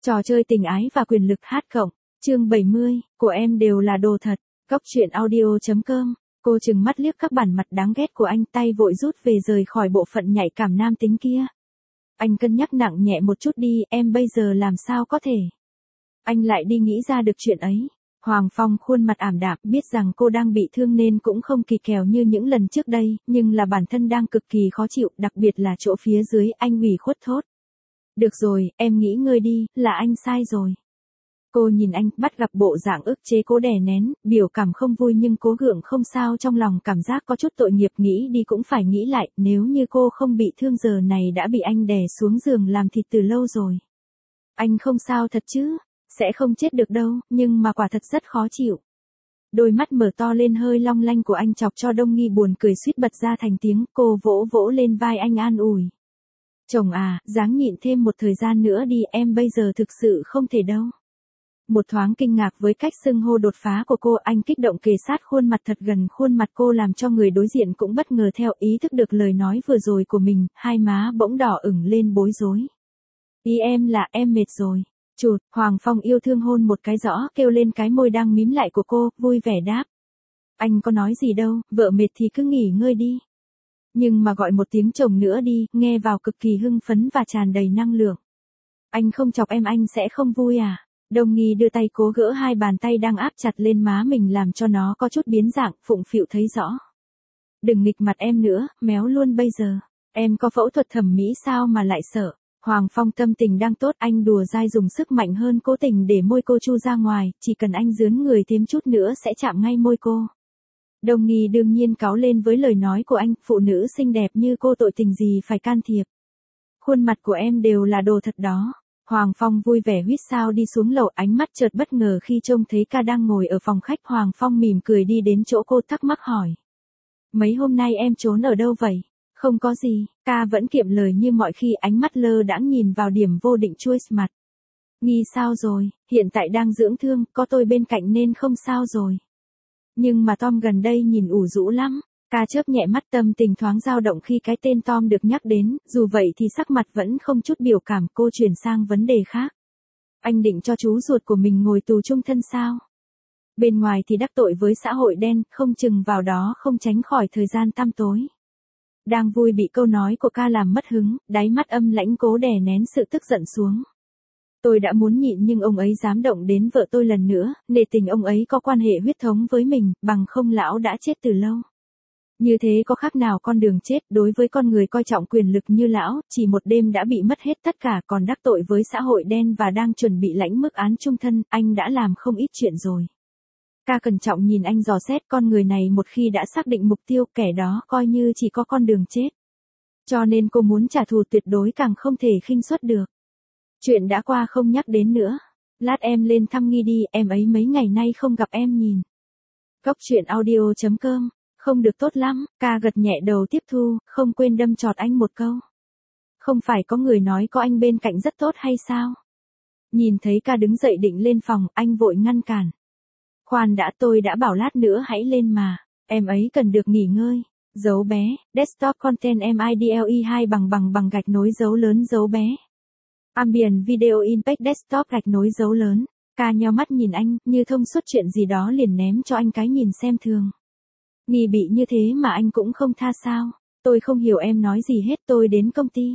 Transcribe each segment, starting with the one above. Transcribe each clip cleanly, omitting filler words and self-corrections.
Trò chơi tình ái và quyền lực hát cộng. Chương 70, của em đều là đồ thật. Góc truyện audio.com. Cô chừng mắt liếc các bản mặt đáng ghét của anh, tay vội rút về rời khỏi bộ phận nhạy cảm nam tính kia. Anh cân nhắc nặng nhẹ một chút đi, em bây giờ làm sao có thể. Anh lại đi nghĩ ra được chuyện ấy. Hoàng Phong khuôn mặt ảm đạm, biết rằng cô đang bị thương nên cũng không kỳ kèo như những lần trước đây, nhưng là bản thân đang cực kỳ khó chịu, đặc biệt là chỗ phía dưới, anh ủy khuất thốt. Được rồi, em nghỉ ngơi đi, là anh sai rồi. Cô nhìn anh, bắt gặp bộ dạng ức chế cố đè nén, biểu cảm không vui nhưng cố gượng không sao, trong lòng cảm giác có chút tội nghiệp, nghĩ đi cũng phải nghĩ lại, nếu như cô không bị thương giờ này đã bị anh đè xuống giường làm thịt từ lâu rồi. Anh không sao thật chứ, sẽ không chết được đâu, nhưng mà quả thật rất khó chịu. Đôi mắt mở to lên hơi long lanh của anh chọc cho Đông Nghi buồn cười suýt bật ra thành tiếng, cô vỗ vỗ lên vai anh an ủi. Chồng à, ráng nhịn thêm một thời gian nữa đi, em bây giờ thực sự không thể đâu. Một thoáng kinh ngạc với cách xưng hô đột phá của cô, anh kích động kề sát khuôn mặt thật gần khuôn mặt cô làm cho người đối diện cũng bất ngờ theo, ý thức được lời nói vừa rồi của mình, hai má bỗng đỏ ửng lên bối rối. Ý em là em mệt rồi. Chụt, Hoàng Phong yêu thương hôn một cái rõ, kêu lên cái môi đang mím lại của cô, vui vẻ đáp. Anh có nói gì đâu, vợ mệt thì cứ nghỉ ngơi đi. Nhưng mà gọi một tiếng chồng nữa đi, nghe vào cực kỳ hưng phấn và tràn đầy năng lượng. Anh không chọc em anh sẽ không vui à? Đông Nghi đưa tay cố gỡ hai bàn tay đang áp chặt lên má mình làm cho nó có chút biến dạng, phụng phịu thấy rõ. Đừng nghịch mặt em nữa, méo luôn bây giờ. Em có phẫu thuật thẩm mỹ sao mà lại sợ? Hoàng Phong tâm tình đang tốt, anh đùa dai dùng sức mạnh hơn cố tình để môi cô chu ra ngoài, chỉ cần anh dướn người thêm chút nữa sẽ chạm ngay môi cô. Đông Nghi đương nhiên cáu lên với lời nói của anh, phụ nữ xinh đẹp như cô tội tình gì phải can thiệp. Khuôn mặt của em đều là đồ thật đó. Hoàng Phong vui vẻ huýt sáo đi xuống lầu, ánh mắt chợt bất ngờ khi trông thấy ca đang ngồi ở phòng khách. Hoàng Phong mỉm cười đi đến chỗ cô thắc mắc hỏi. Mấy hôm nay em trốn ở đâu vậy? Không có gì, ca vẫn kiệm lời như mọi khi, ánh mắt lơ đãng nhìn vào điểm vô định chui mặt. Nghi sao rồi, hiện tại đang dưỡng thương, có tôi bên cạnh nên không sao rồi. Nhưng mà Tom gần đây nhìn ủ rũ lắm. Ca chớp nhẹ mắt, tâm tình thoáng dao động khi cái tên Tom được nhắc đến, dù vậy thì sắc mặt vẫn không chút biểu cảm. Cô chuyển sang vấn đề khác. Anh định cho chú ruột của mình ngồi tù chung thân sao? Bên ngoài thì đắc tội với xã hội đen, không chừng vào đó không tránh khỏi thời gian tăm tối. Đang vui bị câu nói của ca làm mất hứng, đáy mắt âm lãnh cố đè nén sự tức giận xuống. Tôi đã muốn nhịn nhưng ông ấy dám động đến vợ tôi lần nữa, nể tình ông ấy có quan hệ huyết thống với mình, bằng không lão đã chết từ lâu. Như thế có khác nào con đường chết, đối với con người coi trọng quyền lực như lão, chỉ một đêm đã bị mất hết tất cả, còn đắc tội với xã hội đen và đang chuẩn bị lãnh mức án chung thân, anh đã làm không ít chuyện rồi. Ca cẩn trọng nhìn anh dò xét, con người này một khi đã xác định mục tiêu, kẻ đó coi như chỉ có con đường chết. Cho nên cô muốn trả thù tuyệt đối càng không thể khinh suất được. Chuyện đã qua không nhắc đến nữa. Lát em lên thăm Nghi đi, em ấy mấy ngày nay không gặp em nhìn. Góc truyện audio.com. Không được tốt lắm, ca gật nhẹ đầu tiếp thu, không quên đâm chọt anh một câu. Không phải có người nói có anh bên cạnh rất tốt hay sao? Nhìn thấy ca đứng dậy định lên phòng, anh vội ngăn cản. Khoan đã, tôi đã bảo lát nữa hãy lên mà, em ấy cần được nghỉ ngơi. Dấu bé, desktop content MIDLE2 bằng gạch nối dấu lớn dấu bé. Ambient video impact desktop gạch nối dấu lớn. Ca nheo mắt nhìn anh, như thông suốt chuyện gì đó liền ném cho anh cái nhìn xem thường. Nghi bị như thế mà anh cũng không tha sao? Tôi không hiểu em nói gì hết, tôi đến công ty.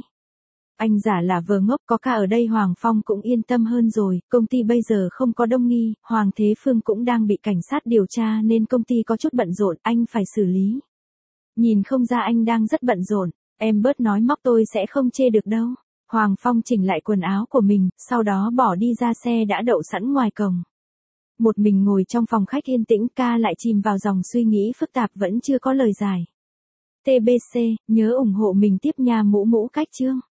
Anh giả là vờ ngốc, có ca ở đây Hoàng Phong cũng yên tâm hơn rồi, công ty bây giờ không có Đông Nghi, Hoàng Thế Phương cũng đang bị cảnh sát điều tra nên công ty có chút bận rộn, anh phải xử lý. Nhìn không ra anh đang rất bận rộn, em bớt nói móc tôi sẽ không chê được đâu. Hoàng Phong chỉnh lại quần áo của mình, sau đó bỏ đi ra xe đã đậu sẵn ngoài cổng. Một mình ngồi trong phòng khách yên tĩnh, ca lại chìm vào dòng suy nghĩ phức tạp vẫn chưa có lời giải. TBC, nhớ ủng hộ mình tiếp nha mũ cách chương.